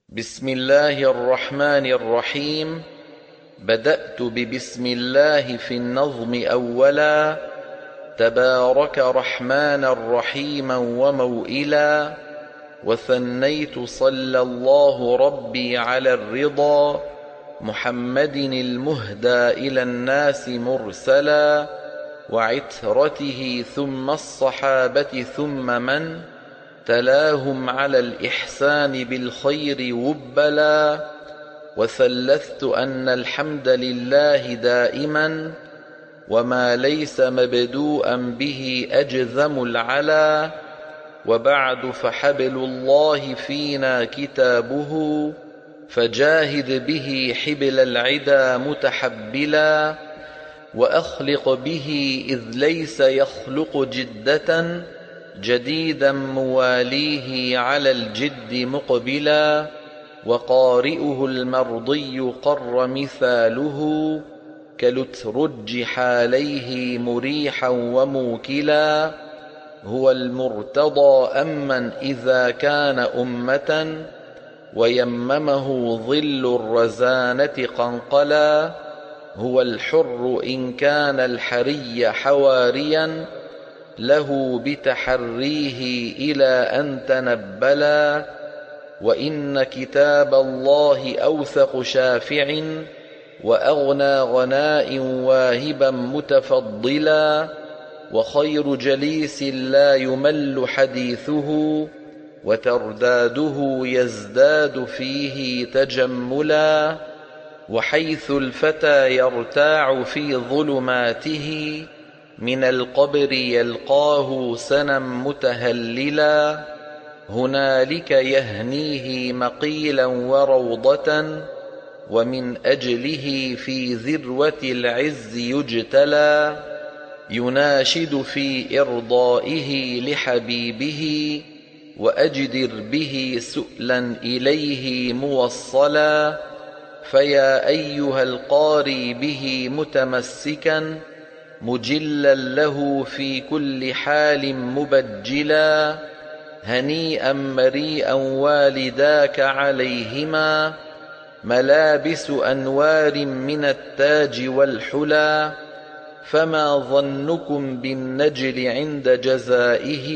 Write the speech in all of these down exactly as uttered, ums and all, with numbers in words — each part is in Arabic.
بسم الله الرحمن الرحيم. بدأت ببسم الله في النظم أولا، تبارك رحمانا رحيما وموئلا، وثنيت صلى الله ربي على الرضا، محمد المهدى إلى الناس مرسلا، وعترته ثم الصحابة ثم من تلاهم على الإحسان بالخير وبلا. وثلثت أن الحمد لله دائما، وما ليس مبدوءا به أجذم العلا. وبعد فحبل الله فينا كتابه، فجاهد به حبل العدا متحبلا. وأخلق به إذ ليس يخلق جدة، جديدا مواليه على الجد مقبلا. وقارئه المرضي قر مثاله، كلترج حاليه مريحا وموكلا. هو المرتضى أمن إذا كان أمة، ويممه ظل الرزانة قنقلا. هو الحر إن كان الحري حواريا، له بتحريه إلى أن تنبلا. وإن كتاب الله أوثق شافع، وأغنى غناء واهبا متفضلا. وخير جليس لا يمل حديثه، وترداده يزداد فيه تجملا. وحيث الفتى يرتاع في ظلماته، من القبر يلقاه سنا متهللا. هنالك يهنيه مقيلا وروضة، ومن أجله في ذروة العز يجتلى. يناشد في إرضائه لحبيبه، وأجدر به سؤلا إليه موصلا. فيا أيها القاري به متمسكا، مجلا له في كل حال مبجلا. هنيئا مريئا والداك عليهما، ملابس أنوار من التاج والحلا. فما ظنكم بالنجل عند جزائه،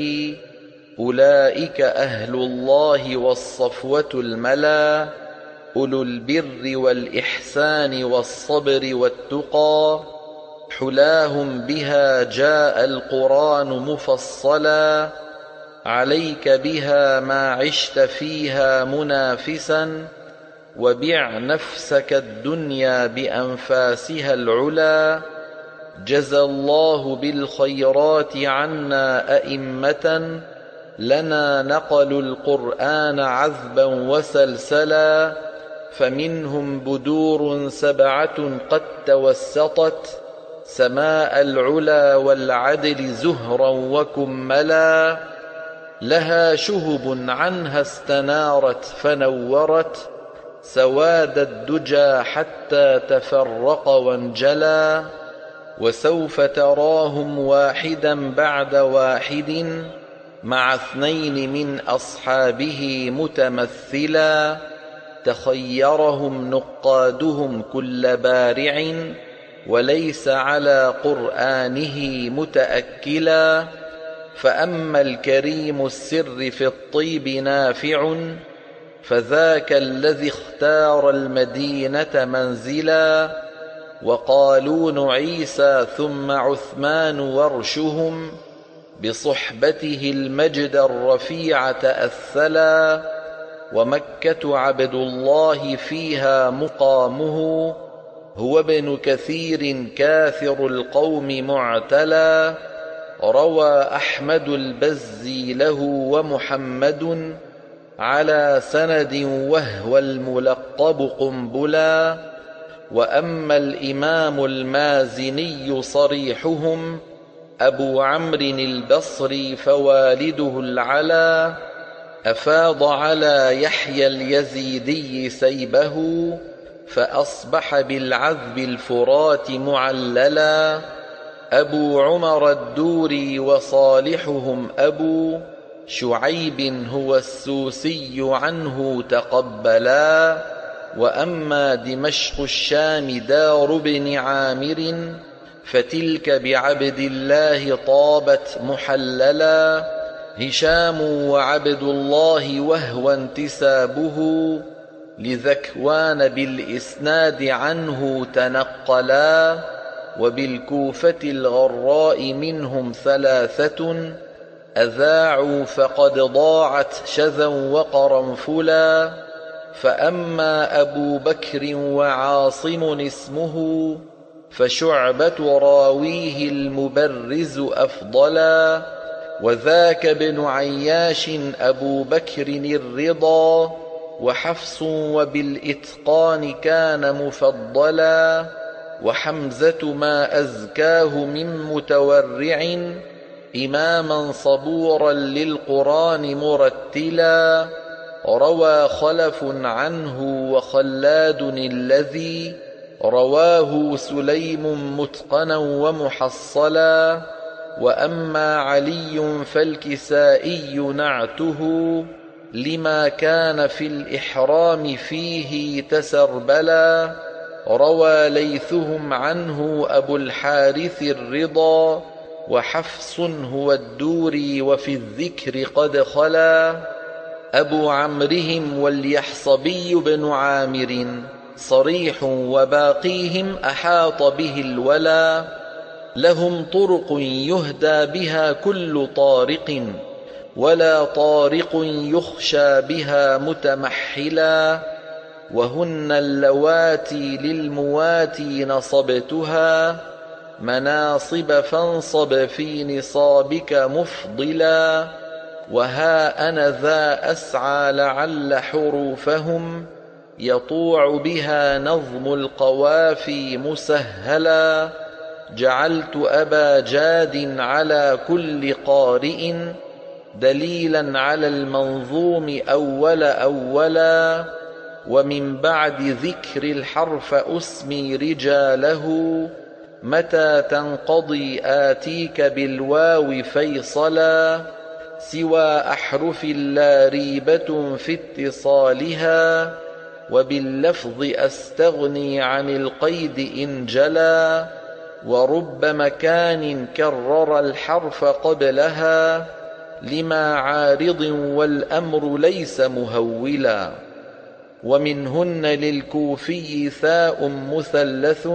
أولئك أهل الله والصفوة الملا. أولو البر والإحسان والصبر والتقى، حلاهم بها جاء القرآن مفصلا. عليك بها ما عشت فيها منافسا، وبع نفسك الدنيا بأنفاسها العلا. جزى الله بالخيرات عنا أئمة، لنا نقلوا القرآن عذبا وسلسلا. فمنهم بدور سبعة قد توسطت، سماء العلا والعدل زهرا وكملا. لها شهب عنها استنارت فنورت، سواد الدجى حتى تفرق وانجلى. وسوف تراهم واحدا بعد واحد، مع اثنين من أصحابه متمثلا. تخيرهم نقادهم كل بارع، وليس على قرآنه متأكلا. فأما الكريم السر في الطيب نافع، فذاك الذي اختار المدينة منزلا. وقالون عيسى ثم عثمان ورشهم، بصحبته المجد الرفيع تأثلا. ومكة عبد الله فيها مقامه، هو ابن كثير كاثر القوم معتلا. روى أحمد البزي له ومحمد، على سند وهو الملقب قنبلا. وأما الإمام المازني صريحهم، أبو عمرو البصري فوالده العلا. أفاض على يحيى اليزيدي سيبه، فأصبح بالعذب الفرات معللا. أبو عمر الدوري وصالحهم أبو، شعيب هو السوسي عنه تقبلا. وأما دمشق الشام دار بن عامر فتلك بعبد الله طابت محللا. هشام وعبد الله وهو انتسابه لذكوان بالإسناد عنه تنقلا. وبالكوفة الغراء منهم ثلاثة أذاعوا فقد ضاعت شذا وقرنفلا. فأما أبو بكر وعاصم اسمه فشعبة راويه المبرز أفضلا. وذاك ابن عياش أبو بكر الرضا وحفص وبالإتقان كان مفضلا. وحمزة ما أزكاه من متورع إماما صبورا للقرآن مرتلا. روى خلف عنه وخلاد الذي رواه سليم متقنا ومحصلا. وأما علي فالكسائي نعته لما كان في الإحرام فيه تسربلا. روى ليثهم عنه أبو الحارث الرضا وحفص هو الدوري وفي الذكر قد خلا. أبو عمرهم واليحصبي بن عامر صريح وباقيهم أحاط به الولا. لهم طرق يهدى بها كل طارق ولا طارق يخشى بها متمحلا. وهن اللواتي للمواتي نصبتها مناصب فانصب في نصابك مفضلا. وها أنا ذا أسعى لعل حروفهم يطوع بها نظم القوافي مسهلا. جعلت أبا جاد على كل قارئ دليلا على المنظوم أول أولا. ومن بعد ذكر الحرف أسمي رجاله متى تنقضي آتيك بالواو فيصلا. سوى أحرف لا ريبة في اتصالها وباللفظ أستغني عن القيد إن جلا. ورب مكان كرر الحرف قبلها لما عارض والأمر ليس مهولا. ومنهن للكوفي ثاء مثلث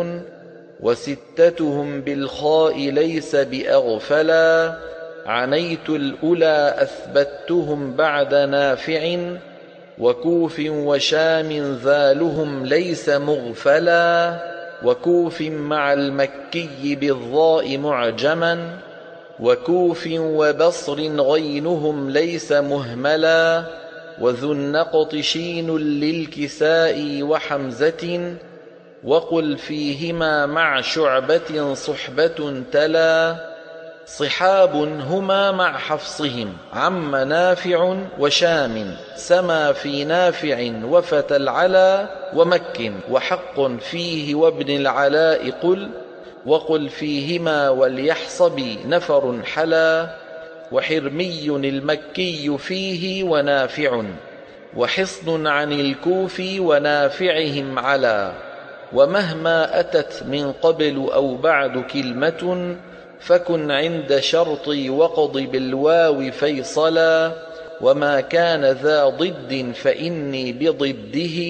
وستتهم بالخاء ليس بأغفلا. عنيت الأولى أثبتهم بعد نافع وكوف وشام ذالهم ليس مغفلا. وكوف مع المكي بالضاء معجما وكوف وبصر غينهم ليس مهملا. وذو النقط شين للكساء وحمزة وقل فيهما مع شعبة صحبة تلا. صحاب هما مع حفصهم عم نافع وشام سما في نافع وفتى العلا. ومك وحق فيه وابن العلاء قل وقل فيهما وليحصب نفر حلا. وحرمي المكي فيه ونافع وحصن عن الكوف ونافعهم علا. ومهما أتت من قبل أو بعد كلمة فكن عند شرطي وقض بالواو فيصلا. وما كان ذا ضد فإني بضده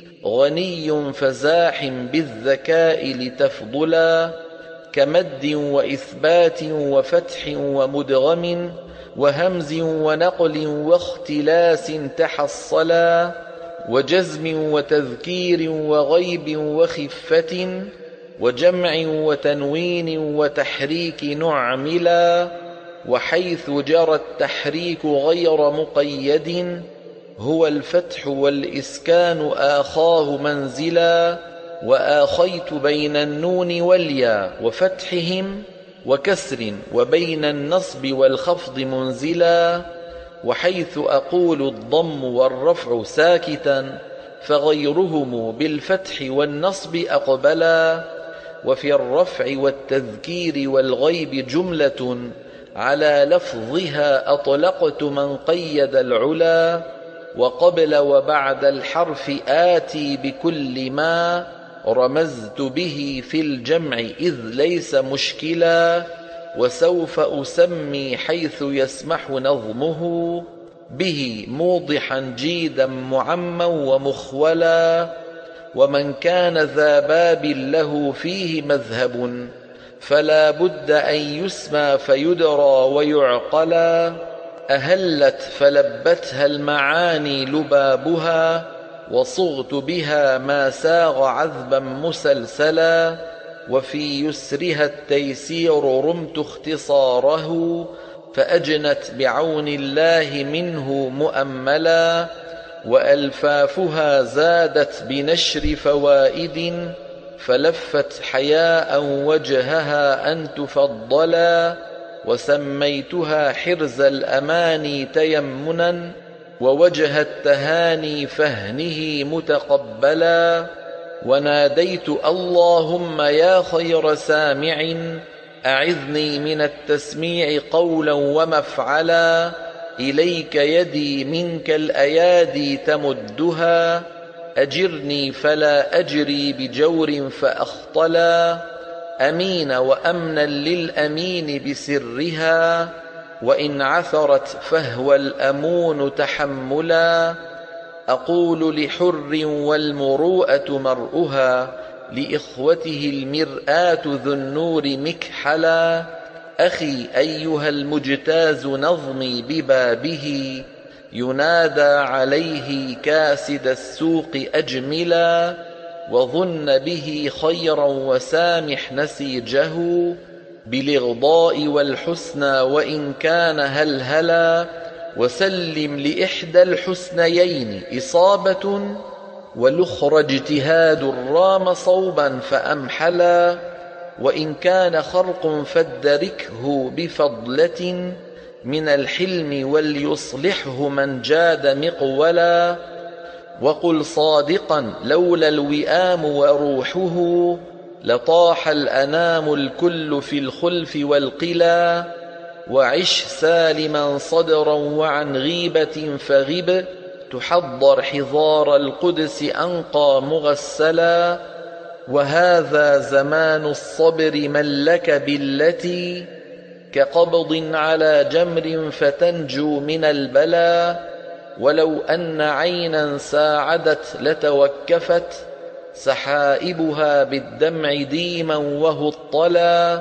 غني فزاح بالذكاء لتفضلا. كمد وإثبات وفتح ومدغم وهمز ونقل واختلاس تحصلا. وجزم وتذكير وغيب وخفة وجمع وتنوين وتحريك نعملا. وحيث جرى التحريك غير مقيد هو الفتح والإسكان آخاه منزلا. وآخيت بين النون والياء وفتحهم وكسر وبين النصب والخفض منزلا. وحيث أقول الضم والرفع ساكتا فغيرهم بالفتح والنصب أقبلا. وفي الرفع والتذكير والغيب جملة على لفظها أطلقت من قيد العلا، وقبل وبعد الحرف آتي بكل ما رمزت به في الجمع إذ ليس مشكلا، وسوف أسمي حيث يسمح نظمه به موضحا جيدا معما ومخولا. ومن كان ذا باب له فيه مذهب فلا بد أن يسمى فيدرى ويعقلا. أهلت فلبتها المعاني لبابها، وصغت بها ما ساغ عذبا مسلسلا. وفي يسرها التيسير رمت اختصاره، فأجنت بعون الله منه مؤملا. وألفافها زادت بنشر فوائد، فلفت حياء وجهها أن تفضلا. وسميتها حرز الأماني تيمنا، ووجه التهاني فهنه متقبلا. وناديت اللهم يا خير سامع، أعذني من التسميع قولا ومفعلا. إليك يدي منك الأيادي تمدها، أجرني فلا أجري بجور فأخطلا. أمين وأمنا للأمين بسرها، وإن عثرت فهو الأمون تحملا. أقول لحر والمروءة مرؤها، لإخوته المرآة ذو النور مكحلا. أخي أيها المجتاز نظمي ببابه، ينادى عليه كاسد السوق أجملا. وظن به خيرا وسامح نسيجه، بالإغضاء والحسنى وإن كان هلهلا. وسلم لإحدى الحسنيين إصابة، والأخرى اجتهاد رام صوبا فأمحلا. وإن كان خرق فادركه بفضلة، من الحلم وليصلحه من جاد مقولا. وقل صادقا لولا الوئام وروحه، لطاح الأنام الكل في الخلف والقلا. وعش سالما صدرا وعن غيبة فغب، تحضر حضار القدس أنقى مغسلا. وهذا زمان الصبر من لك بالتي، كقبض على جمر فتنجو من البلا. ولو أن عينا ساعدت لتوكفت، سحائبها بالدمع ديما وهطلا.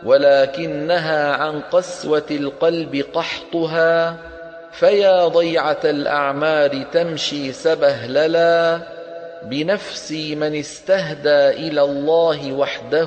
ولكنها عن قسوة القلب قحطها، فيا ضيعة الأعمار تمشي سبهللا. بنفسي من استهدى إلى الله وحده،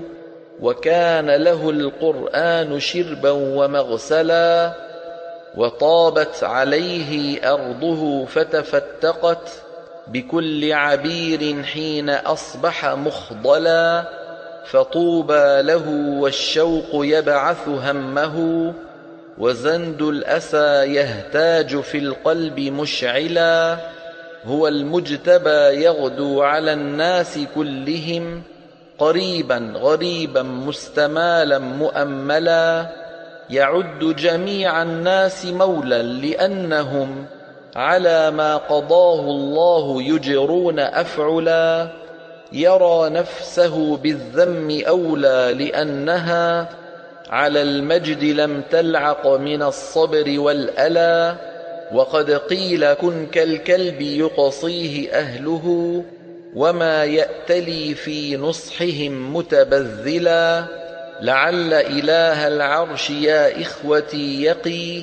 وكان له القرآن شربا ومغسلا. وطابت عليه أرضه فتفتقت، بكل عبير حين أصبح مخضلا. فطوبى له والشوق يبعث همه، وزند الأسى يهتاج في القلب مشعلا. هو المجتبى يغدو على الناس كلهم، قريبا غريبا مستمالا مؤملا. يعد جميع الناس مولا لأنهم على ما قضاه الله يجرون أفعلا. يرى نفسه بالذم أولى لأنها على المجد لم تلعق من الصبر والألا. وقد قيل كن كالكلب يقصيه أهله، وما يأتلي في نصحهم متبذلا. لعل إله العرش يا إخوتي يقي،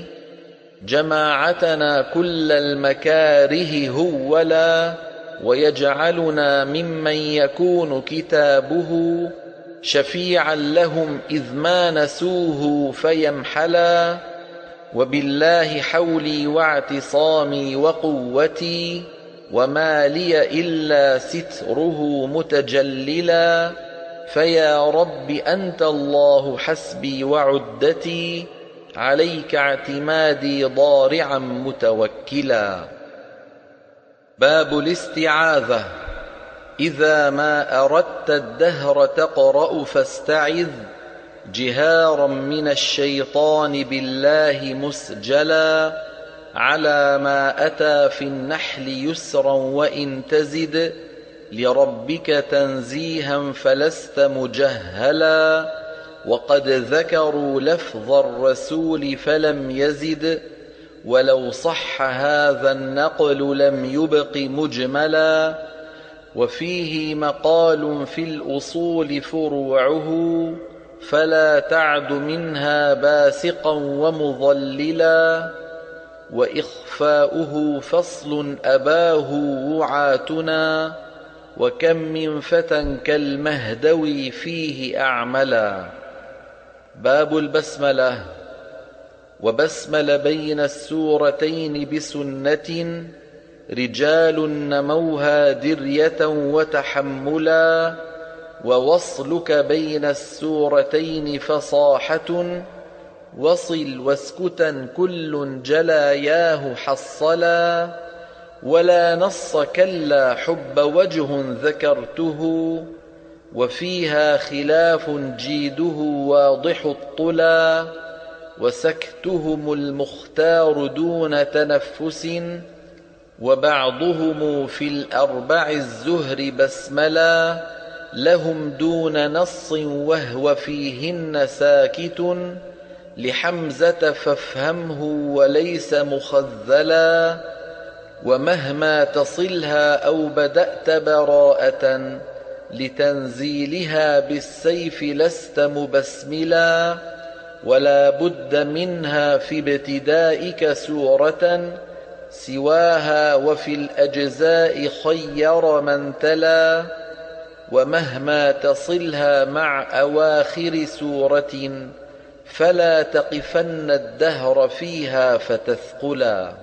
جماعتنا كل المكاره هولا. ويجعلنا ممن يكون كتابه شفيعا لهم إذ ما نسوه فيمحلا. وبالله حولي واعتصامي وقوتي، وما لي إلا ستره متجللا. فيا رب أنت الله حسبي وعدتي، عليك اعتمادي ضارعا متوكلا. باب الاستعاذة. إذا ما أردت الدهر تقرأ فاستعذ، جهارا من الشيطان بالله مسجلا على ما أتى في النحل يسرا وإن تزد لربك تنزيها فلست مجهلا وقد ذكروا لفظ الرسول فلم يزد ولو صح هذا النقل لم يبق مجملا وفيه مقال في الأصول فروعه فلا تعد منها باسقا ومضللا وإخفاؤه فصل أباه وعاتنا وكم من فتى كالمهدوي فيه أعملا. باب البسملة. وبسمل بين السورتين بسنة رجال نموها درية وتحملا ووصلك بين السورتين فصاحة وصل واسكتا كل جلاياه حصلا ولا نص كلا حب وجه ذكرته وفيها خلاف جيده واضح الطلا وسكتهم المختار دون تنفس وبعضهم في الأربع الزهر بسملا لهم دون نص وهو فيهن ساكت لحمزة فافهمه وليس مخذلا ومهما تصلها أو بدأت براءة لتنزيلها بالسيف لست مبسملا ولا بد منها في ابتدائك سورة سواها وفي الأجزاء خير من تلا ومهما تصلها مع أواخر سورة فلا تقفن الدهر فيها فتثقلا.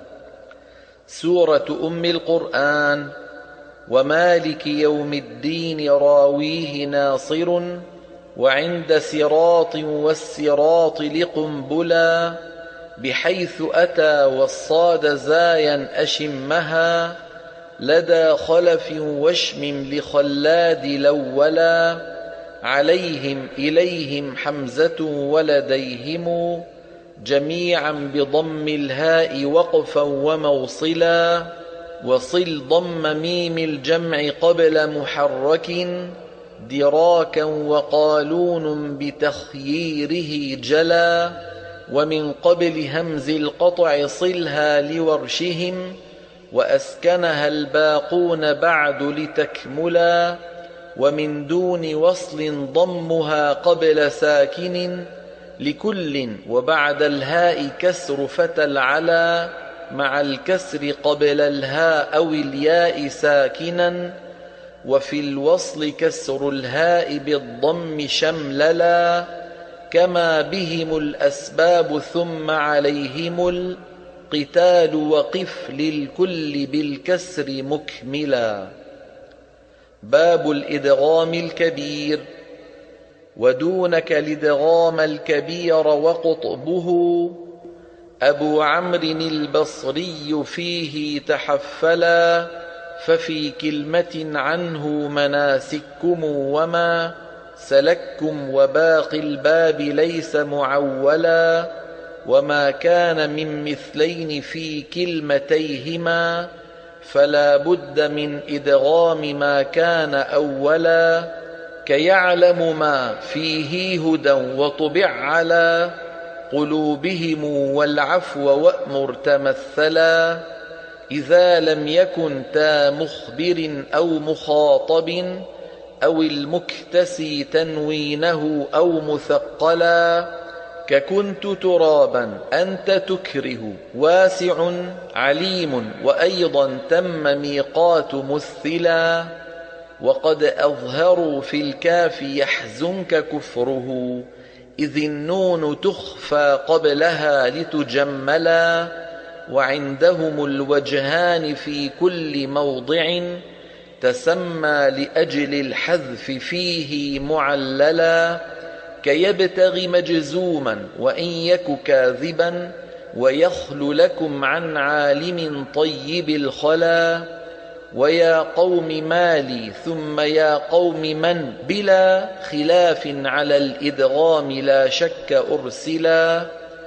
سورة أم القرآن. ومالك يوم الدين راويه ناصر وعند صراط والصراط لقنبلا بحيث أتى والصاد زايا أشمها لدى خلف وشم لخلاد لولا عليهم إليهم حمزة ولديهم جميعا بضم الهاء وقفا وموصلا وصل ضم ميم الجمع قبل محرك دراكا وقالون بتخييره جلا ومن قبل همز القطع صلها لورشهم وأسكنها الباقون بعد لتكملا ومن دون وصل ضمها قبل ساكن لكل وبعد الهاء كسر فتى العلا مع الكسر قبل الهاء أو الياء ساكنا وفي الوصل كسر الهاء بالضم شمللا كما بهم الأسباب ثم عليهم القتال وقف للكل بالكسر مكملا. باب الإدغام الكبير. ودونك الإدغام الكبير وقطبه أبو عمرو البصري فيه تحفلا ففي كلمة عنه مناسككم وما سلككم وباقي الباب ليس معولا وما كان من مثلين في كلمتيهما فلا بد من إدغام ما كان أولا كيعلم ما فيه هدى وطبع على قلوبهم والعفو وأمر تمثلا إذا لم يكن تا مخبر أو مخاطب أو المكتسي تنوينه أو مثقلا ككنت ترابا أنت تكره واسع عليم وأيضا تم ميقات مثلا وقد أظهروا في الكاف يحزنك كفره إذ النون تخفى قبلها لتجملا وعندهم الوجهان في كل موضع تسمى لأجل الحذف فيه معللا كيبتغي مجزوما وإن يك كاذبا ويخل لكم عن عالم طيب الخلا ويا قوم مالي ثم يا قوم من بلا خلاف على الإدغام لا شك أرسلا.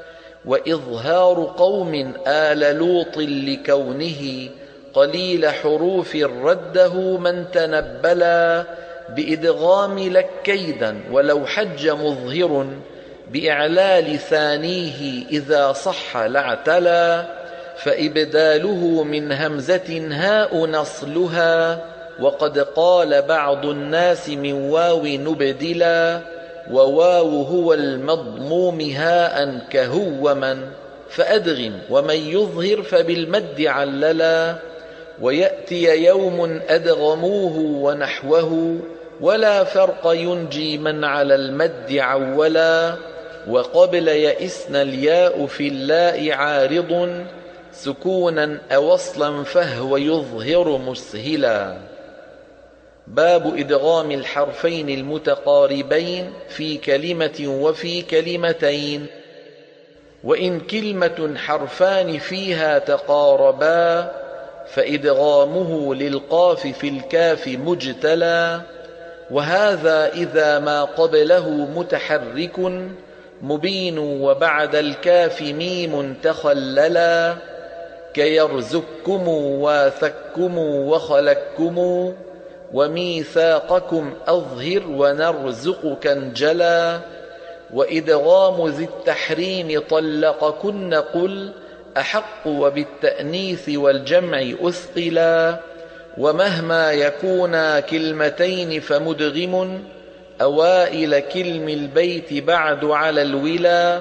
وإظهار قوم آل لوط لكونه قليل حروف رده من تنبلا بإدغام لك كيدا ولو حج مظهر بإعلال ثانيه إذا صح لاعتلى. فإبداله من همزة هاء نصلها وقد قال بعض الناس من واو نبدلا. وواو هو المضموم هاء كهو من فأدغم ومن يظهر فبالمد عللا. ويأتي يوم أدغموه ونحوه ولا فرق ينجي من على المد عولا. وقبل يئسن الياء في اللاء عارض سكونا أوصلا فهو يظهر مسهلا. باب إدغام الحرفين المتقاربين في كلمة وفي كلمتين. وإن كلمة حرفان فيها تقاربا فإدغامه للقاف في الكاف مجتلى. وهذا إذا ما قبله متحرك مبين وبعد الكاف ميم تخللا. كيرزقكم واثكم وخلقكم وميثاقكم أظهر ونرزقك انجلا. وإدغام ذي التحريم طلقكن قل أحق وبالتأنيث والجمع أثقلا. ومهما يكونا كلمتين فمدغم أوائل كلم البيت بعد على الولا.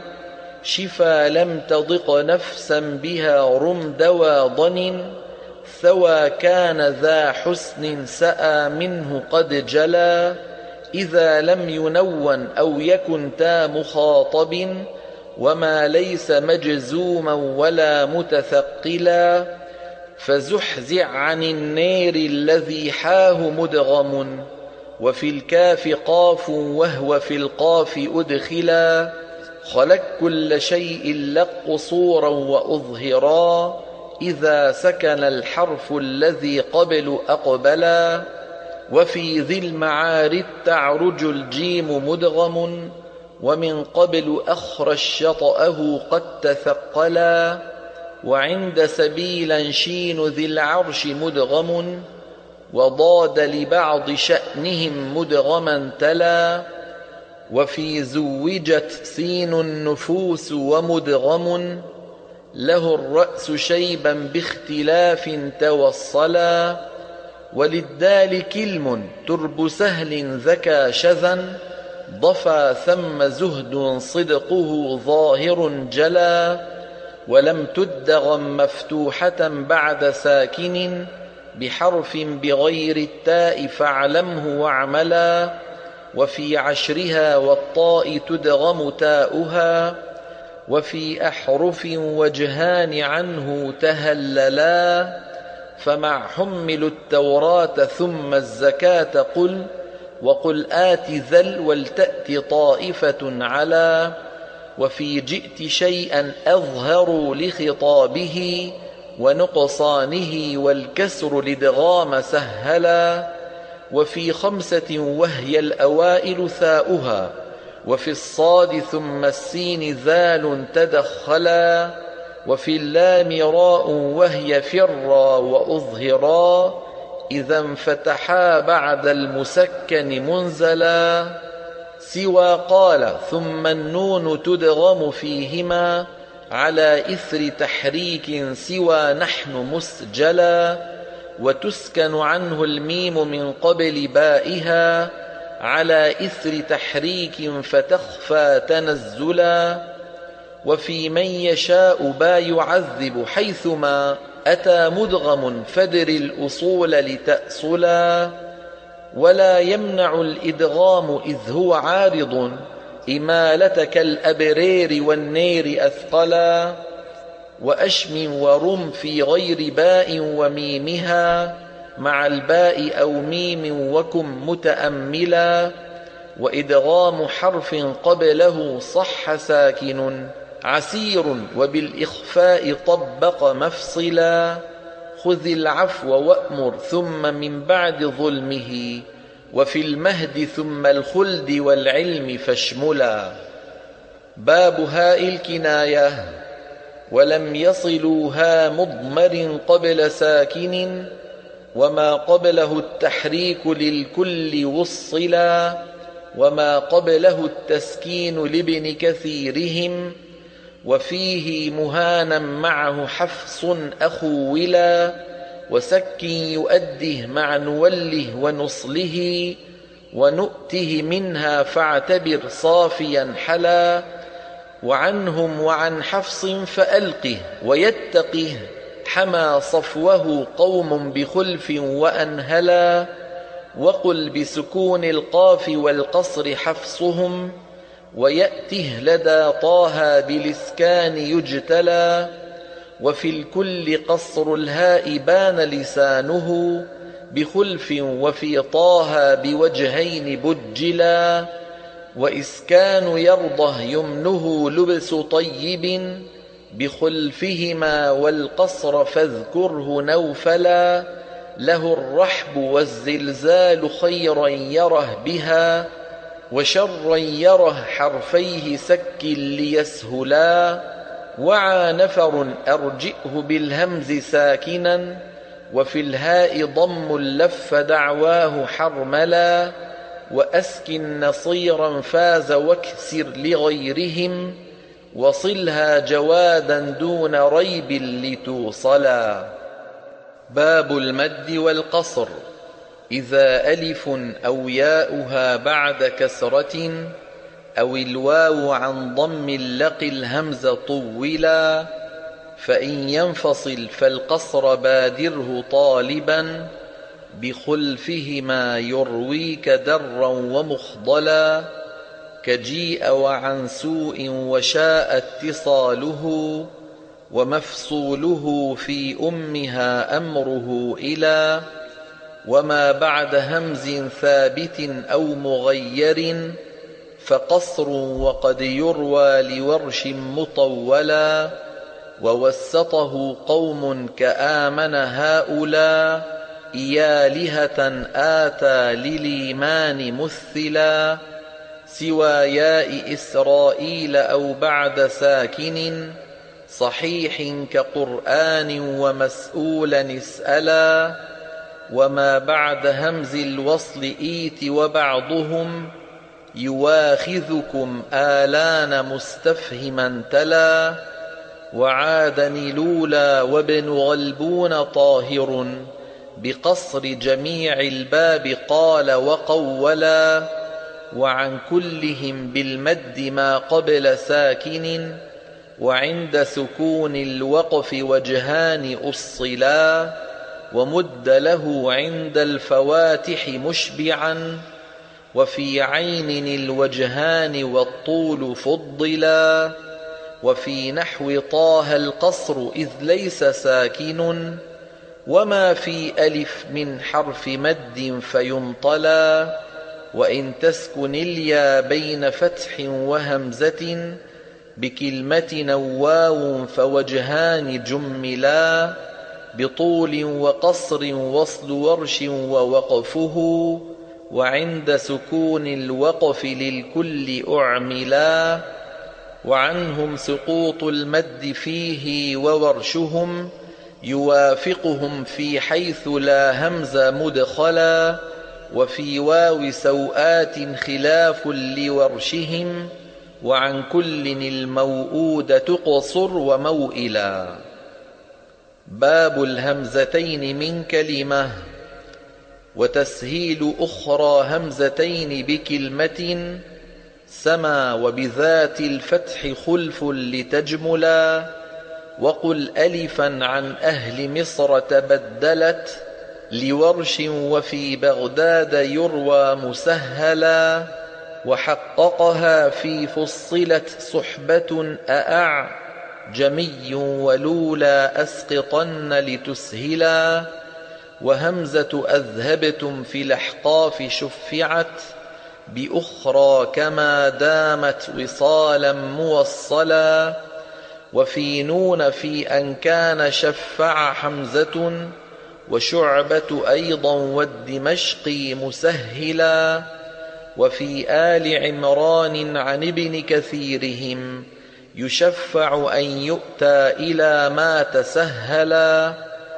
شفا لم تضق نفسا بها رم دوا ضن ثوى كان ذا حسن سأى منه قد جلا. إذا لم ينون أو يكن تا مخاطب وما ليس مجزوما ولا متثقلا. فزحزع عن النير الذي حاه مدغم وفي الكاف قاف وهو في القاف أدخلا. خلق كل شيء لق قصورا وأظهرا إذا سكن الحرف الذي قبل أقبلا. وفي ذي المعارض تعرج الجيم مدغم ومن قبل أخرج شطأه قد تثقلا. وعند سبيلا شين ذي العرش مدغم وضاد لبعض شأنهم مدغما تلا. وفي زوجت سين النفوس ومدغم له الرأس شيبا باختلاف توصلا. وللدال كلم ترب سهل ذكى شذا ضفى ثم زهد صدقه ظاهر جلا. ولم تدغم مفتوحة بعد ساكن بحرف بغير التاء فاعلمه واعملا. وفي عشرها والطاء تدغم تاؤها وفي أحرف وجهان عنه تهللا. فمع حمل التوراة ثم الزكاة قل وقل آت ذل ولتأت طائفة على. وفي جئت شيئا أظهر لخطابه ونقصانه والكسر لدغام سهلا. وفي خمسة وهي الأوائل ثاؤها وفي الصاد ثم السين ذال تدخلا. وفي اللام راء وهي فرا وأظهرا إذا انفتحا بعد المسكن منزلا. سوى قال ثم النون تدغم فيهما على إثر تحريك سوى نحن مسجلا. وتسكن عنه الميم من قبل بائها على إثر تحريك فتخفى تنزلا. وفي من يشاء با يعذب حيثما أتى مدغم فدر الأصول لتأصلا. ولا يمنع الإدغام إذ هو عارض إمالة كالأبرير والنير أثقلا. وأشم ورم في غير باء وميمها مع الباء أو ميم وكن متأملا. وإدغام حرف قبله صح ساكن عسير وبالإخفاء طبق مفصلا. خذ العفو وأمر ثم من بعد ظلمه، وفي المهد ثم الخلد والعلم فاشملا. باب هاء الكناية. ولم يصلوا ها مضمر قبل ساكن، وما قبله التحريك للكل وصلا، وما قبله التسكين لابن كثيرهم، وفيه مهانا معه حفص أخولا، وسك يؤده مع نوله ونصله، ونؤته منها فاعتبر صافيا حلا. وعنهم وعن حفص فألقه ويتقه، حمى صفوه قوم بخلف وأنهلا. وقل بسكون القاف والقصر حفصهم، ويأته لدى طه بالإسكان يجتلى. وفي الكل قصر الهاء بان لسانه، بخلف وفي طه بوجهين بجلا. وإسكان يرضه يمنه لبس طيب، بخلفهما والقصر فاذكره نوفلا. له الرحب والزلزال خيرا يره بها، وشرا يره حرفيه سك ليسهلا. وعى نفر أرجئه بالهمز ساكنا، وفي الهاء ضم لف دعواه حرملا. وأسكن نصيرا فاز واكسر لغيرهم، وصلها جوادا دون ريب لتوصلا. باب المد والقصر. إذا ألف أو ياؤها بعد كسرة، أو الواو عن ضم لقي الهمز طولا. فإن ينفصل فالقصر بادره طالبا، بخلفهما يرويك درا ومخضلا. كجيء وعن سوء وشاء اتصاله، ومفصوله في أمها أمره إلى. وما بعد همز ثابت أو مغير، فقصر وقد يروى لورش مطولا. ووسطه قوم كآمن هؤلاء، إيالهة آتى للإيمان مثلا. سوى ياء إسرائيل أو بعد ساكن، صحيح كقرآن ومسؤولا اسألا. وما بعد همز الوصل إيت وبعضهم، يواخذكم آلان مستفهما تلا. وعادني لولا وابن غلبون طاهر، بقصر جميع الباب قال وقولا. وعن كلهم بالمد ما قبل ساكن، وعند سكون الوقف وجهان أصلا. ومد له عند الفواتح مشبعا، وفي عين الوجهان والطول فضلا. وفي نحو طه القصر إذ ليس ساكن، وما في ألف من حرف مد فينطلا. وإن تسكن اليا بين فتح وهمزة، بكلمة نواو فوجهان جملا. بطول وقصر وصل ورش ووقفه، وعند سكون الوقف للكل أعملا. وعنهم سقوط المد فيه وورشهم، يوافقهم في حيث لا همز مدخلا. وفي واو سوآت خلاف لورشهم، وعن كل الموؤود تقصر وموئلا. باب الهمزتين من كلمة. وتسهيل أخرى همزتين بكلمة، سما وبذات الفتح خلف لتجملا. وقل ألفا عن أهل مصر تبدلت، لورش وفي بغداد يروى مسهلا. وحققها في فصلت صحبة أأع، جمي ولولا أسقطن لتسهلا. وهمزة أذهبتم في الأحقاف شفعت، بأخرى كما دامت وصالا موصلا. وفي نون في أن كان شفع حمزة وشعبة أيضا والدمشقي مسهلا. وفي آل عمران عن ابن كثيرهم يشفع أن يؤتى إلى ما تسهلا.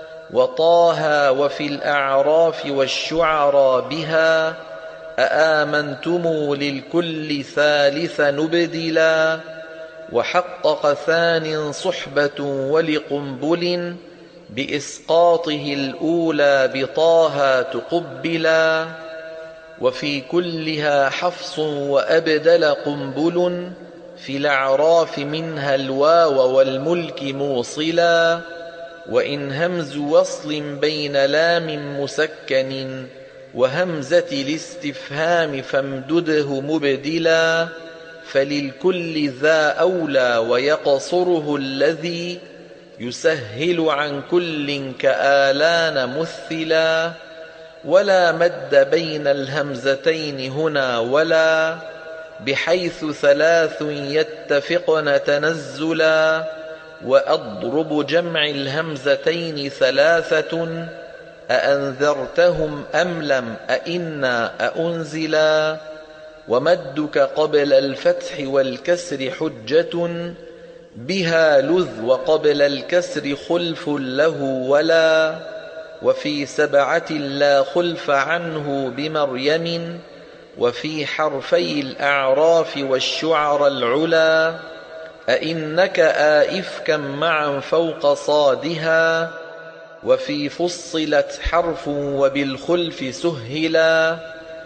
وطه وفي الأعراف والشعرى بها أآمنتم للكل ثالث نبدلا. وحقق ثان صحبة ولقنبل بإسقاطه الأولى بطه تقبلا. وفي كلها حفص وأبدل قنبل في الأعراف منها الواو والملك موصلا. وإن همز وصل بين لام مسكن وهمزة الاستفهام فامدده مبدلا. فللكل ذا أولى ويقصره الذي يسهل عن كل كآلان مثلا. ولا مد بين الهمزتين هنا ولا بحيث ثلاث يتفقن تنزلا. وأضرب جمع الهمزتين ثلاثة أأنذرتهم أم لم أئنا أأنزلا. ومدك قبل الفتح والكسر حجة بها لذ وقبل الكسر خلف له ولا. وفي سبعة لا خلف عنه بمريم وفي حرفي الأعراف والشعر العلا. أئنك آئفكا معا فوق صادها وفي فصلت حرف وبالخلف سهلا.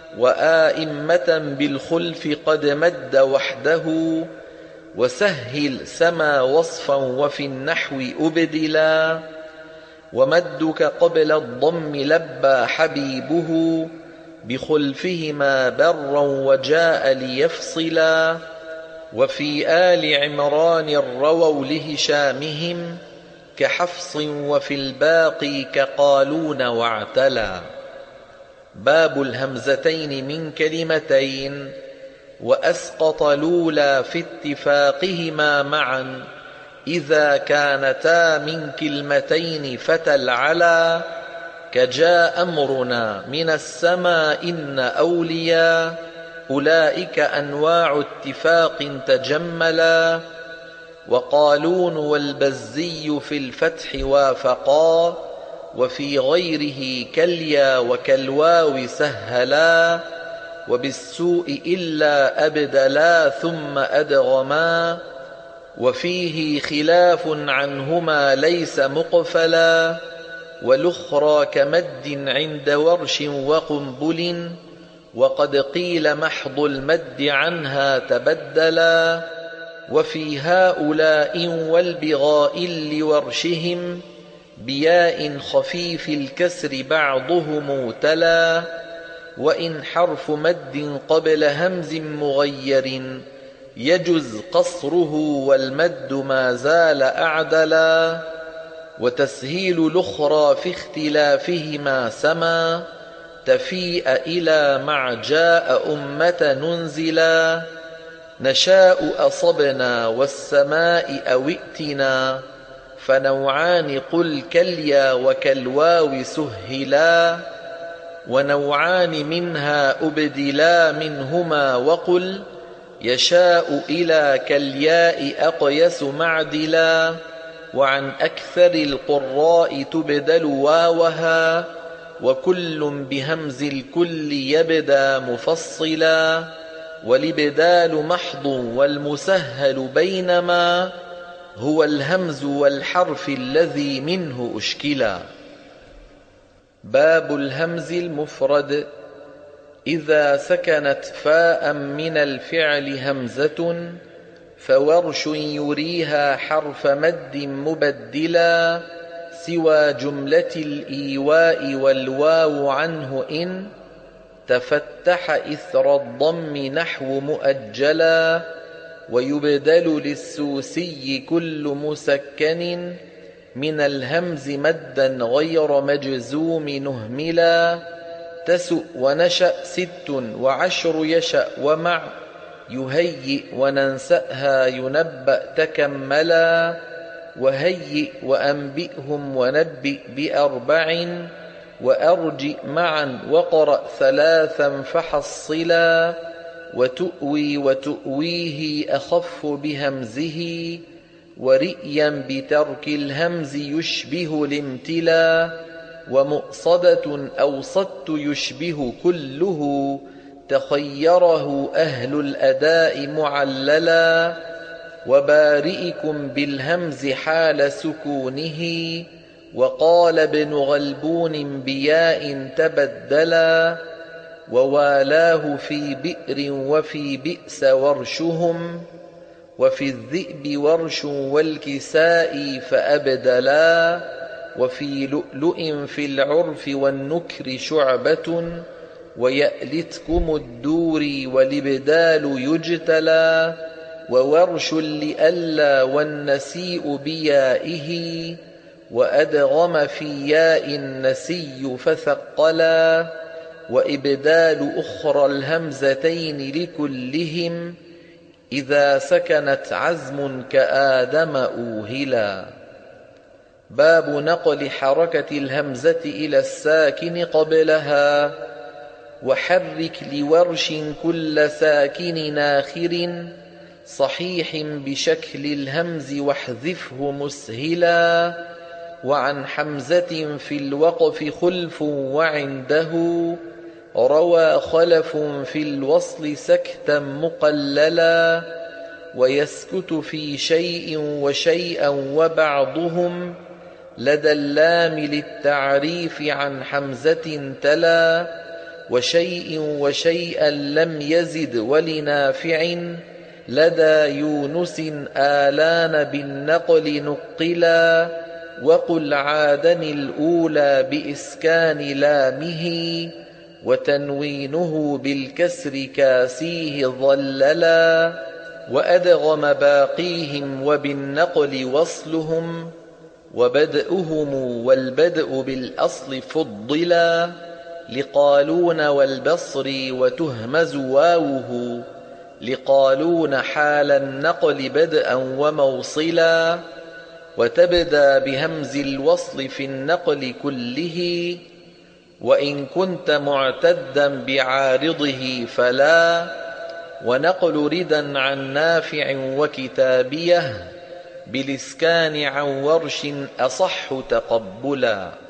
وآئمة بالخلف قد مد وحده وسهل سما وصفا وفي النحو أبدلا. ومدك قبل الضم لبى حبيبه بخلفهما برا وجاء ليفصلا. وفي آل عمران رووا لهشامهم كحفص وفي الباقي كقالون واعتلا. باب الهمزتين من كلمتين وأسقط الأولى في اتفاقهما معا إذا كانتا من كلمتين فتل على. كجاء أمرنا من السماء إن أوليا أولئك أنواع اتفاق تجملا. وقالون والبزي في الفتح وافقا وفي غيره كاليا وكالواو سهلا. وبالسوء إلا أبدلا ثم أدغما وفيه خلاف عنهما ليس مقفلا. والأخرى كمد عند ورش وقنبل وقد قيل محض المد عنها تبدلا. وفي هؤلاء والبغاء لورشهم بياء خفيف الكسر بعضهم تلا. وإن حرف مد قبل همز مغير يجز قصره والمد ما زال أعدلا. وتسهيل الأخرى في اختلافهما سما تفيء إلى مع جاء أمة ننزلا. نشاء أصبنا والسماء أو ائتنا فنوعان قل كاليا وكالواو سهلا. ونوعان منها أبدلا منهما وقل يشاء إلى كالياء أقيس معدلا. وعن أكثر القراء تبدل واوها وكل بهمز الكل يبدى مفصلا. والابدال محض والمسهل بينما هو الهمز والحرف الذي منه أشكلا. باب الهمز المفرد إذا سكنت فاء من الفعل همزة فورش يريها حرف مد مبدلا. سوى جملة الإيواء والواو عنه إن تفتح إثر الضم نحو مؤجلا. ويبدل للسوسي كل مسكن من الهمز مدا غير مجزوم نهملا. تسؤ ونشأ ست وعشر يشأ ومع يهيئ وننسأها ينبأ تكملا، وهيئ وأنبئهم ونبئ بأربع، وأرجئ معا وقرأ ثلاثا فحصلا، وتؤوي وتؤويه أخف بهمزه، ورئيا بترك الهمز يشبه الامتلا، ومؤصدة أوصدت يشبه كله، تخيره أهل الأداء معللا، وبارئكم بالهمز حال سكونه، وقال ابن غلبون بياء تبدلا، ووالاه في بئر وفي بئس ورشهم، وفي الذئب ورش والكساء فأبدلا، وفي لؤلؤ في العرف والنكر شعبة، ويألتكم الدور والإبدال يجتلى، وورش لألا والنسيء بيائه، وأدغم في ياء النسي فثقلا، وإبدال أخرى الهمزتين لكلهم، إذا سكنت عزم كآدم أوهلا. باب نقل حركة الهمزة إلى الساكن قبلها. وحرك لورش كل ساكن آخر صحيح بشكل الهمز واحذفه مسهلا، وعن حمزة في الوقف خلف وعنده روى خلف في الوصل سكتا مقللا، ويسكت في شيء وشيئا وبعضهم لدى اللام للتعريف عن حمزة تلا، وشيء وشيئا لم يزد ولنافع لدى يونس آلان بالنقل نقلا، وقل عادن الأولى بإسكان لامه وتنوينه بالكسر كاسيه ظللا، وأدغم باقيهم وبالنقل وصلهم، وبدءهم والبدء بالأصل فضلا، لقالون والبصر وتهمز واوه، لقالون حال النقل بدءا وموصلا، وتبدأ بهمز الوصل في النقل كله، وإن كنت معتدا بعارضه فلا، ونقل ردا عن نافع وكتابيه بالإسكان عن ورش أصح تقبلا.